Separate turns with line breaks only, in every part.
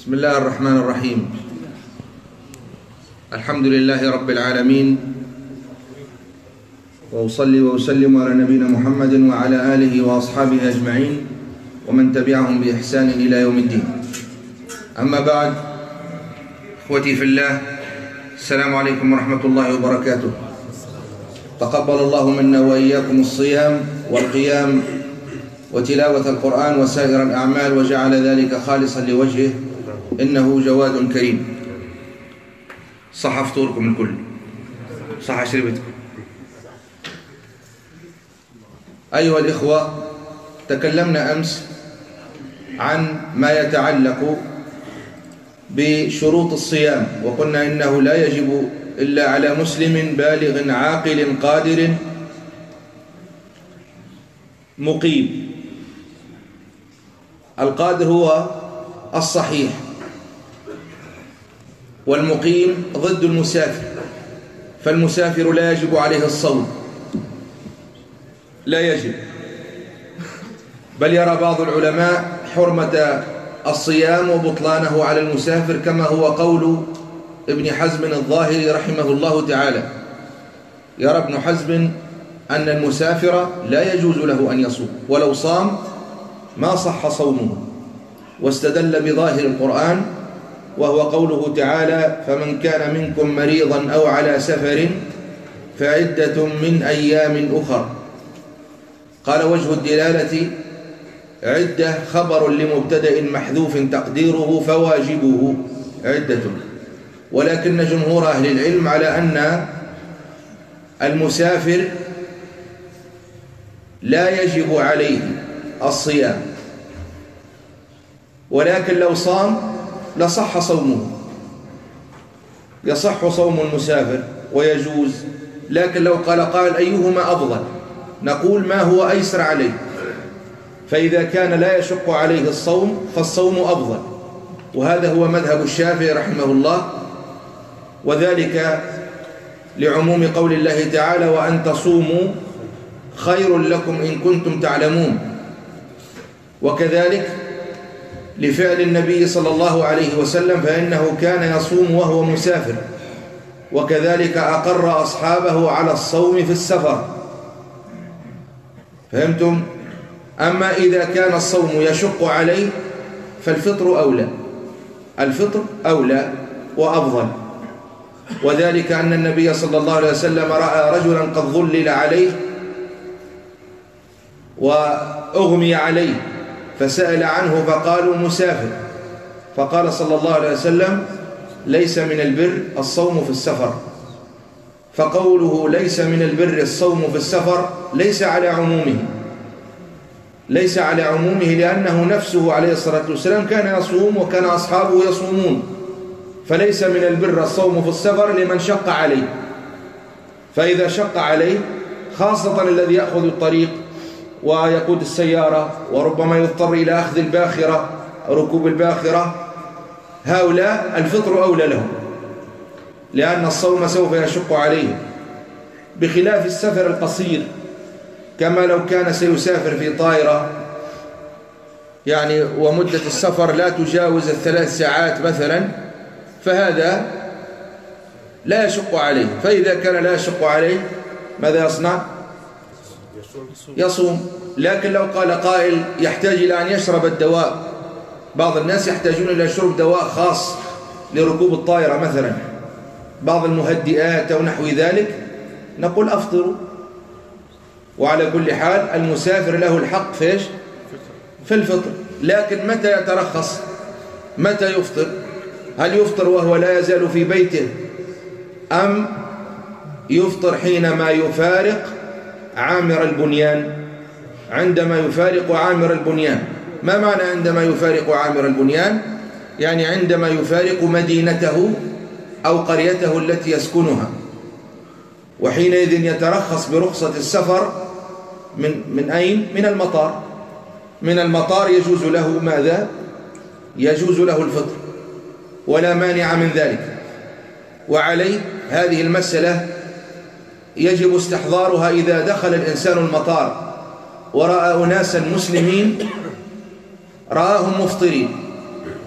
بسم الله الرحمن الرحيم. الحمد لله رب العالمين، وأصلي وأسلم على نبينا محمد وعلى آله وأصحابه أجمعين ومن تبعهم بإحسان إلى يوم الدين. أما بعد، إخوتي في الله، السلام عليكم ورحمة الله وبركاته. تقبل الله منا وإياكم الصيام والقيام وتلاوة القرآن وسائر الأعمال، وجعل ذلك خالصا لوجهه، إنه جواد كريم. صح فطوركم الكل؟ صح شربتكم؟ أيها الإخوة، تكلمنا أمس عن ما يتعلق بشروط الصيام، وقلنا إنه لا يجب إلا على مسلم بالغ عاقل قادر مقيم. القادر هو الصحيح، والمقيم ضد المسافر، فالمسافر لا يجب عليه الصوم، لا يجب، بل يرى بعض العلماء حرمة الصيام وبطلانه على المسافر، كما هو قول ابن حزم الظاهري رحمه الله تعالى. يرى ابن حزم أن المسافر لا يجوز له أن يصوم، ولو صام ما صح صومه، واستدل بظاهر القرآن، وهو قوله تعالى: فمن كان منكم مريضا أو على سفر فعدة من أيام أخر. قال: وجه الدلالة عدة خبر لمبتدأ محذوف تقديره فواجبه عدة، ولكن جمهور أهل العلم على أن المسافر لا يجب عليه الصيام، ولكن لو صام لصح صومه، يصح صوم المسافر ويجوز. لكن لو قال قائل أيهما أفضل، نقول ما هو أيسر عليه، فإذا كان لا يشق عليه الصوم فالصوم أفضل، وهذا هو مذهب الشافعي رحمه الله، وذلك لعموم قول الله تعالى: وأن تصوموا خير لكم إن كنتم تعلمون، وكذلك لفعل النبي صلى الله عليه وسلم، فإنه كان يصوم وهو مسافر، وكذلك أقر أصحابه على الصوم في السفر. فهمتم؟ أما إذا كان الصوم يشق عليه فالفطر أولى، الفطر أولى وأفضل، وذلك أن النبي صلى الله عليه وسلم رأى رجلا قد ظلل عليه وأغمي عليه، فسأل عنه فقالوا مسافر، فقال صلى الله عليه وسلم: ليس من البر الصوم في السفر. فقوله ليس من البر الصوم في السفر ليس على عمومه، ليس على عمومه، لأنه نفسه عليه الصلاة والسلام كان يصوم وكان أصحابه يصومون، فليس من البر الصوم في السفر لمن شق عليه. فإذا شق عليه، خاصة الذي يأخذ الطريق ويقود السيارة، وربما يضطر إلى أخذ الباخرة، ركوب الباخرة، هؤلاء الفطر أولى لهم، لأن الصوم سوف يشق عليه، بخلاف السفر القصير، كما لو كان سيسافر في طائرة يعني ومدة السفر لا تجاوز 3 ساعات مثلا، فهذا لا يشق عليه. فإذا كان لا يشق عليه ماذا يصنع؟ يصوم. لكن لو قال قائل يحتاج إلى أن يشرب الدواء، بعض الناس يحتاجون إلى شرب دواء خاص لركوب الطائرة مثلا، بعض المهدئات أو نحو ذلك، نقول أفطروا. وعلى كل حال المسافر له الحق في الفطر، لكن متى يترخص؟ متى يفطر؟ هل يفطر وهو لا يزال في بيته، أم يفطر حينما يفارق عامر البنيان؟ عندما يفارق عامر البنيان. ما معنى عندما يفارق عامر البنيان؟ يعني عندما يفارق مدينته أو قريته التي يسكنها، وحينئذ يترخص برخصة السفر من أين؟ من المطار. من المطار يجوز له ماذا؟ يجوز له الفطر، ولا مانع من ذلك. وعليه هذه المسألة يجب استحضارها إذا دخل الإنسان المطار ورأى أناسا مسلمين رآهم مفطرين،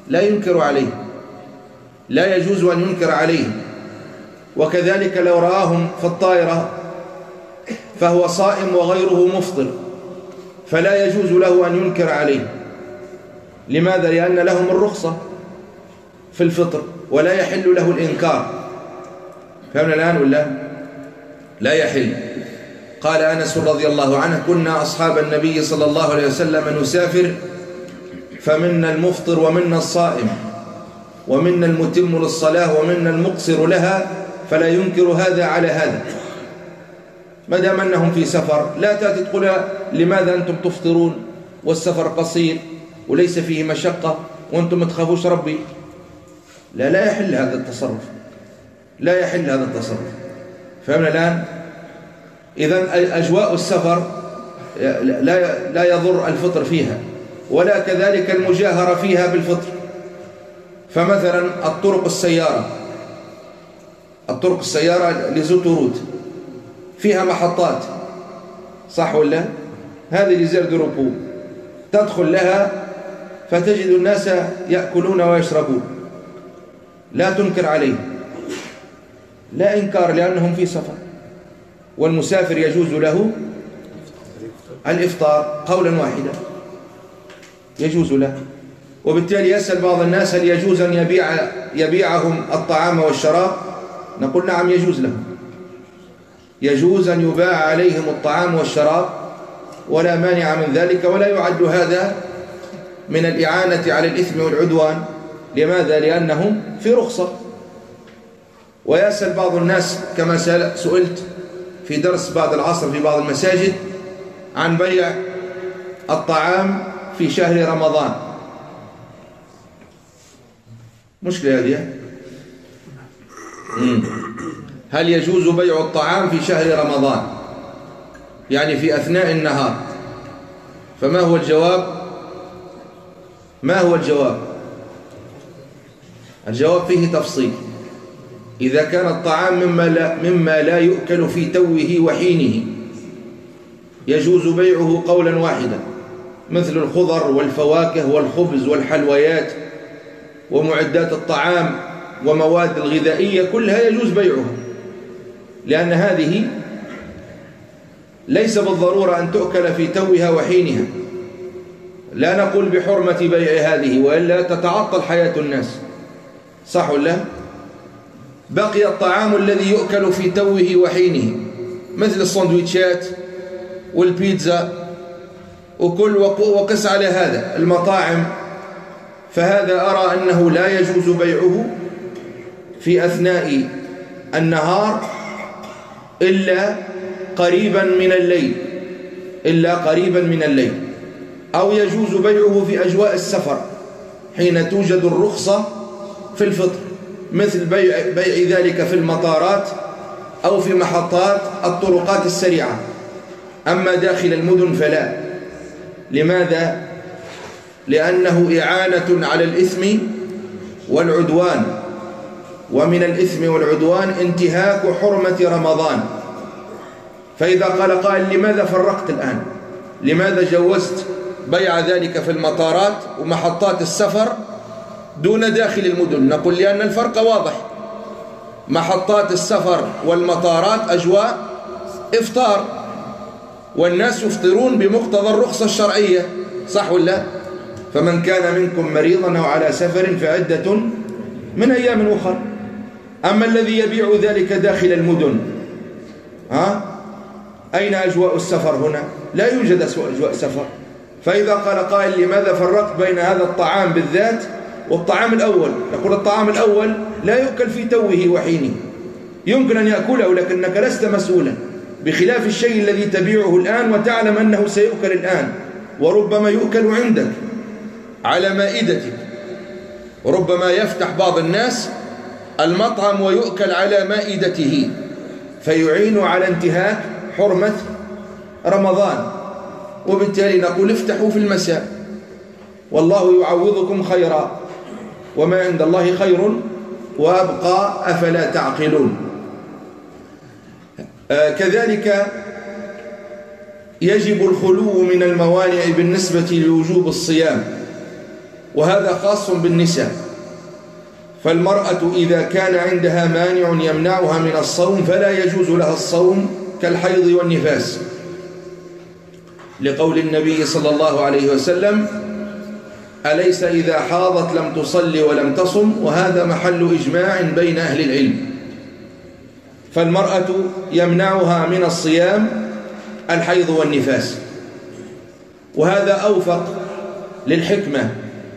لا ينكر عليه، لا يجوز أن ينكر عليه. وكذلك لو رآهم في الطائرة فهو صائم وغيره مفطر فلا يجوز له أن ينكر عليه. لماذا؟ لأن لهم الرخصة في الفطر ولا يحل له الإنكار. فهمنا الآن ولا لا يحل؟ قال أنس رضي الله عنه: كنا أصحاب النبي صلى الله عليه وسلم نسافر فمنا المفطر ومنا الصائم ومنا المتم للصلاة ومنا المقصر لها فلا ينكر هذا على هذا. ما دام أنهم في سفر لا تأتي تقول لماذا أنتم تفطرون والسفر قصير وليس فيه مشقة وأنتم ما تخافوش ربي. لا يحل هذا التصرف، لا يحل هذا التصرف. فهمنا الآن؟ إذن أجواء السفر لا يضر الفطر فيها، ولا كذلك المجاهرة فيها بالفطر. فمثلا الطرق السيارة لزوتورود فيها محطات، صح ولا؟ هذه لزير دروبو تدخل لها فتجد الناس يأكلون ويشربون، لا تنكر عليه، لا إنكار لأنهم في سفر. والمسافر يجوز له الإفطار قولا واحدا، يجوز له. وبالتالي يسأل بعض الناس: هل يجوز أن يبيعهم الطعام والشراب؟ نقول نعم، يجوز لهم، يجوز أن يباع عليهم الطعام والشراب ولا مانع من ذلك، ولا يعد هذا من الإعانة على الإثم والعدوان. لماذا؟ لأنهم في رخصة. ويسأل بعض الناس كما سئلت في درس بعد العصر في بعض المساجد عن بيع الطعام في شهر رمضان. مشكلة هذه. هل يجوز بيع الطعام في شهر رمضان، يعني في أثناء النهار؟ فما هو الجواب؟ ما هو الجواب؟ الجواب فيه تفصيل. إذا كان الطعام مما لا يؤكل في توه وحينه يجوز بيعه قولا واحدا، مثل الخضر والفواكه والخبز والحلويات ومعدات الطعام ومواد الغذائية كلها يجوز بيعها، لأن هذه ليس بالضرورة أن تؤكل في توها وحينها. لا نقول بحرمة بيع هذه وإلا تتعطل حياة الناس، صح ولا؟ بقي الطعام الذي يؤكل في توه وحينه مثل السندويتشات والبيتزا وقس على هذا المطاعم، فهذا أرى أنه لا يجوز بيعه في أثناء النهار إلا قريبا من الليل، أو يجوز بيعه في أجواء السفر حين توجد الرخصة في الفطر، مثل بيع ذلك في المطارات أو في محطات الطرقات السريعة. أما داخل المدن فلا. لماذا؟ لأنه إعانة على الإثم والعدوان، ومن الإثم والعدوان انتهاك حرمة رمضان. فإذا قال قائل: لماذا فرقت الآن؟ لماذا جوزت بيع ذلك في المطارات ومحطات السفر دون داخل المدن؟ نقول لأن الفرق واضح. محطات السفر والمطارات أجواء إفطار، والناس يفطرون بمقتضى الرخصة الشرعية، صح ولا؟ فمن كان منكم مريضا أو على سفر فعدة من أيام أخرى. أما الذي يبيع ذلك داخل المدن، أين أجواء السفر هنا؟ لا يوجد أجواء سفر. فإذا قال قائل: لماذا فرقت بين هذا الطعام بالذات والطعام الأول؟ نقول الطعام الأول لا يؤكل في توه وحينه، يمكن أن يأكله لكنك لست مسؤولا، بخلاف الشيء الذي تبيعه الآن وتعلم أنه سيؤكل الآن، وربما يؤكل عندك على مائدتك. وربما يفتح بعض الناس المطعم ويؤكل على مائدته فيعين على انتهاك حرمة رمضان. وبالتالي نقول: افتحوا في المساء والله يعوضكم خيرا، وما عند الله خير وأبقى، أفلا تعقلون. كذلك يجب الخلو من الموانع بالنسبة لوجوب الصيام، وهذا خاص بالنساء. فالمرأة إذا كان عندها مانع يمنعها من الصوم فلا يجوز لها الصوم كالحيض والنفاس، لقول النبي صلى الله عليه وسلم: أليس إذا حاضت لم تصلي ولم تصم؟ وهذا محل إجماع بين أهل العلم. فالمرأة يمنعها من الصيام الحيض والنفاس، وهذا أوفق للحكمة،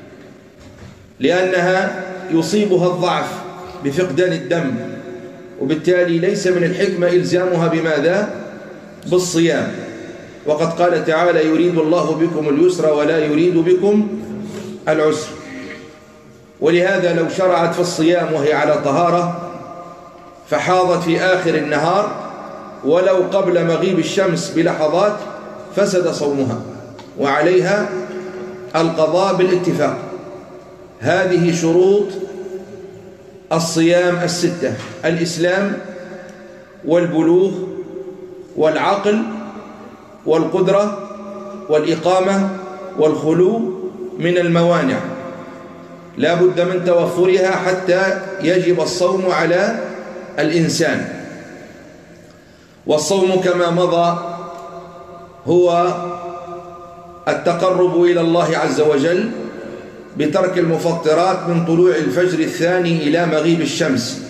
لأنها يصيبها الضعف بفقدان الدم، وبالتالي ليس من الحكمة إلزامها بماذا؟ بالصيام. وقد قال تعالى: يريد الله بكم اليسر ولا يريد بكم العسر. ولهذا لو شرعت في الصيام وهي على طهارة فحاضت في آخر النهار ولو قبل مغيب الشمس بلحظات فسد صومها، وعليها القضاء بالاتفاق. هذه شروط الصيام الستة: الإسلام والبلوغ والعقل والقدرة والإقامة والخلو من الموانع، لا بد من توفرها حتى يجب الصوم على الإنسان. والصوم كما مضى هو التقرب إلى الله عز وجل بترك المفطرات من طلوع الفجر الثاني إلى مغيب الشمس،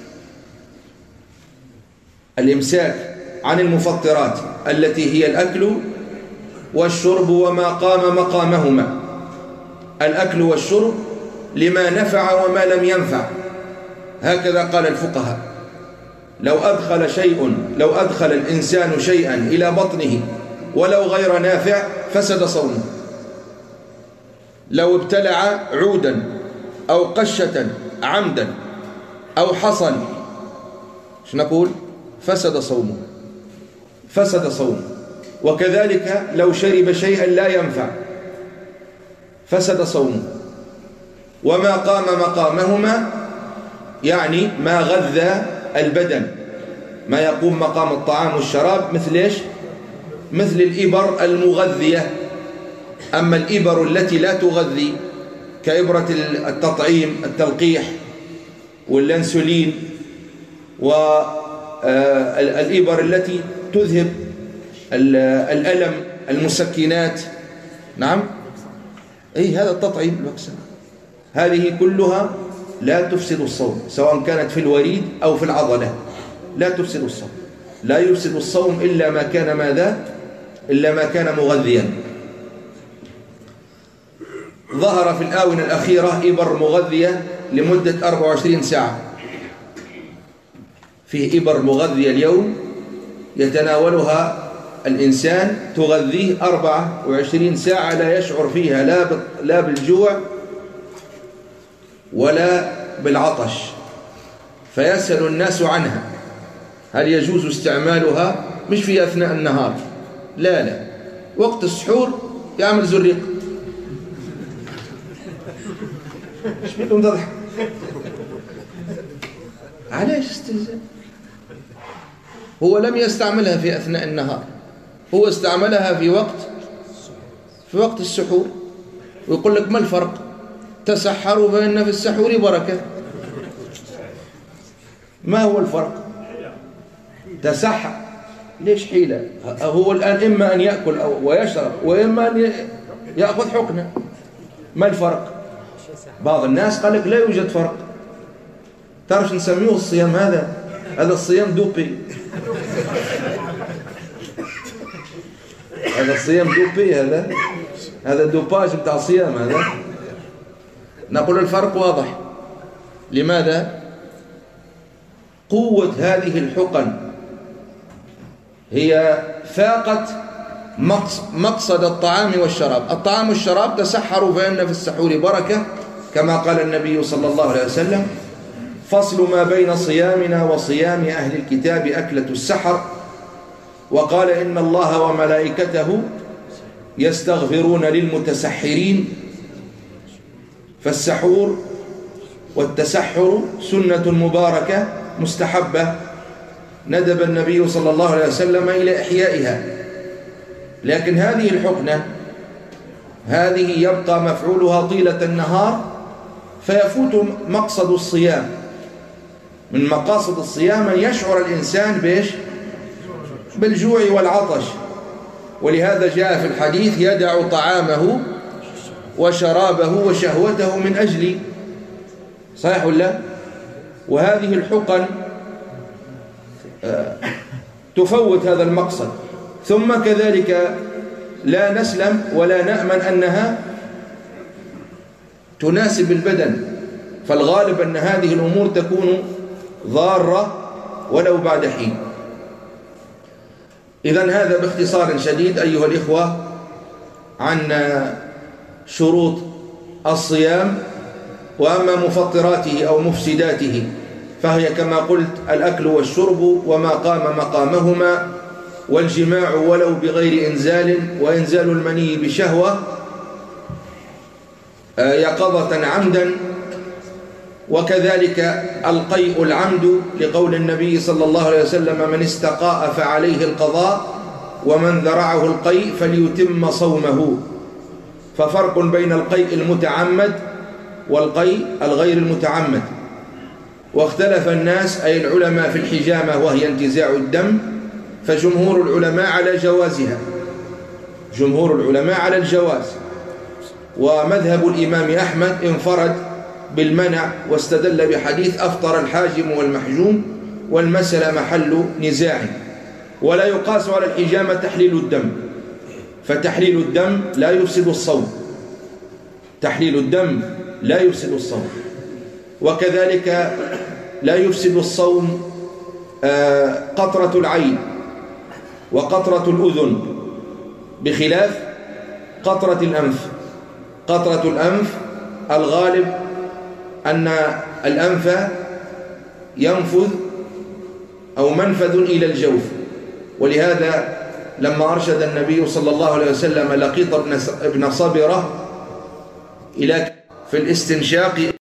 الإمساك عن المفطرات التي هي الأكل والشرب وما قام مقامهما. الأكل والشرب لما نفع وما لم ينفع، هكذا قال الفقهاء. لو أدخل الإنسان شيئا إلى بطنه ولو غير نافع فسد صومه. لو ابتلع عودا أو قشة عمدا أو حصل، شو نقول؟ فسد صومه. وكذلك لو شرب شيئا لا ينفع فسد صومه. وما قام مقامهما يعني ما غذى البدن، ما يقوم مقام الطعام والشراب، مثل إيش؟ مثل الإبر المغذية. أما الإبر التي لا تغذي كإبرة التطعيم التلقيح والأنسولين، والإبر التي تذهب الألم، المسكنات، نعم، هذا التطعيم الوكسة، هذه كلها لا تفسد الصوم، سواء كانت في الوريد أو في العضلة، لا تفسد الصوم. لا يفسد الصوم إلا ما كان ماذا؟ إلا ما كان مغذيا. ظهر في الآونة الأخيرة إبر مغذية لمدة 24 ساعة، فيه إبر مغذية اليوم يتناولها الإنسان تغذيه 24 ساعة لا يشعر فيها لا بالجوع ولا بالعطش، فيسأل الناس عنها هل يجوز استعمالها؟ مش في أثناء النهار، لا، وقت السحور يعمل زريق. ايش بكم تضحك؟ علاش استهزاء؟ هو لم يستعملها في أثناء النهار، هو استعملها في وقت السحور، ويقول لك ما الفرق؟ تسحروا فإن في السحور بركة. ما هو الفرق؟ تسحر ليش حيلة؟ هو الآن إما أن يأكل ويشرب، وإما أن يأخذ حقنة. ما الفرق؟ بعض الناس قال لك لا يوجد فرق. تعرف نسميه الصيام هذا الصيام دوبي. هذا الصيام دوبي، هذا دوباج بتاع الصيام هذا. نقول الفرق واضح. لماذا؟ قوة هذه الحقن هي فاقت مقصد الطعام والشراب. الطعام والشراب تسحروا فإن في السحور بركة، كما قال النبي صلى الله عليه وسلم: فصل ما بين صيامنا وصيام أهل الكتاب أكلة السحر. وقال: إن الله وملائكته يستغفرون للمتسحرين. فالسحور والتسحر سنة مباركة مستحبة ندب النبي صلى الله عليه وسلم إلى إحيائها. لكن هذه الحقنة هذه يبقى مفعولها طيلة النهار فيفوت مقصد الصيام. من مقاصد الصيام أن يشعر الإنسان بإيش؟ بالجوع والعطش، ولهذا جاء في الحديث يدع طعامه وشرابه وشهوته من أجل، صحيح ولا؟ وهذه الحقن تفوت هذا المقصد. ثم كذلك لا نسلم ولا نأمن أنها تناسب البدن، فالغالب أن هذه الأمور تكون ضارة ولو بعد حين. إذن هذا باختصار شديد أيها الإخوة عن شروط الصيام. وأما مفطراته أو مفسداته فهي كما قلت الأكل والشرب وما قام مقامهما، والجماع ولو بغير إنزال، وإنزال المني بشهوة، يقظة عمدا، وكذلك القيء العمد لقول النبي صلى الله عليه وسلم من استقاء فعليه القضاء ومن ذرعه القيء فليتم صومه. ففرق بين القيء المتعمد والقيء الغير المتعمد. واختلف الناس أي العلماء في الحجامة وهي انتزاع الدم، فجمهور العلماء على جوازها، جمهور العلماء على الجواز. ومذهب الإمام أحمد انفرد بالمنع واستدل بحديث أفطر الحاجم والمحجوم، والمسألة محل نزاع. ولا يقاس على الحجامة تحليل الدم، فتحليل الدم لا يفسد الصوم، تحليل الدم لا يفسد الصوم. وكذلك لا يفسد الصوم قطرة العين وقطرة الأذن، بخلاف قطرة الأنف. قطرة الأنف الغالب أن الأنف ينفذ أو منفذ إلى الجوف، ولهذا لما أرشد النبي صلى الله عليه وسلم لقيط بن صبرة إلى في الاستنشاق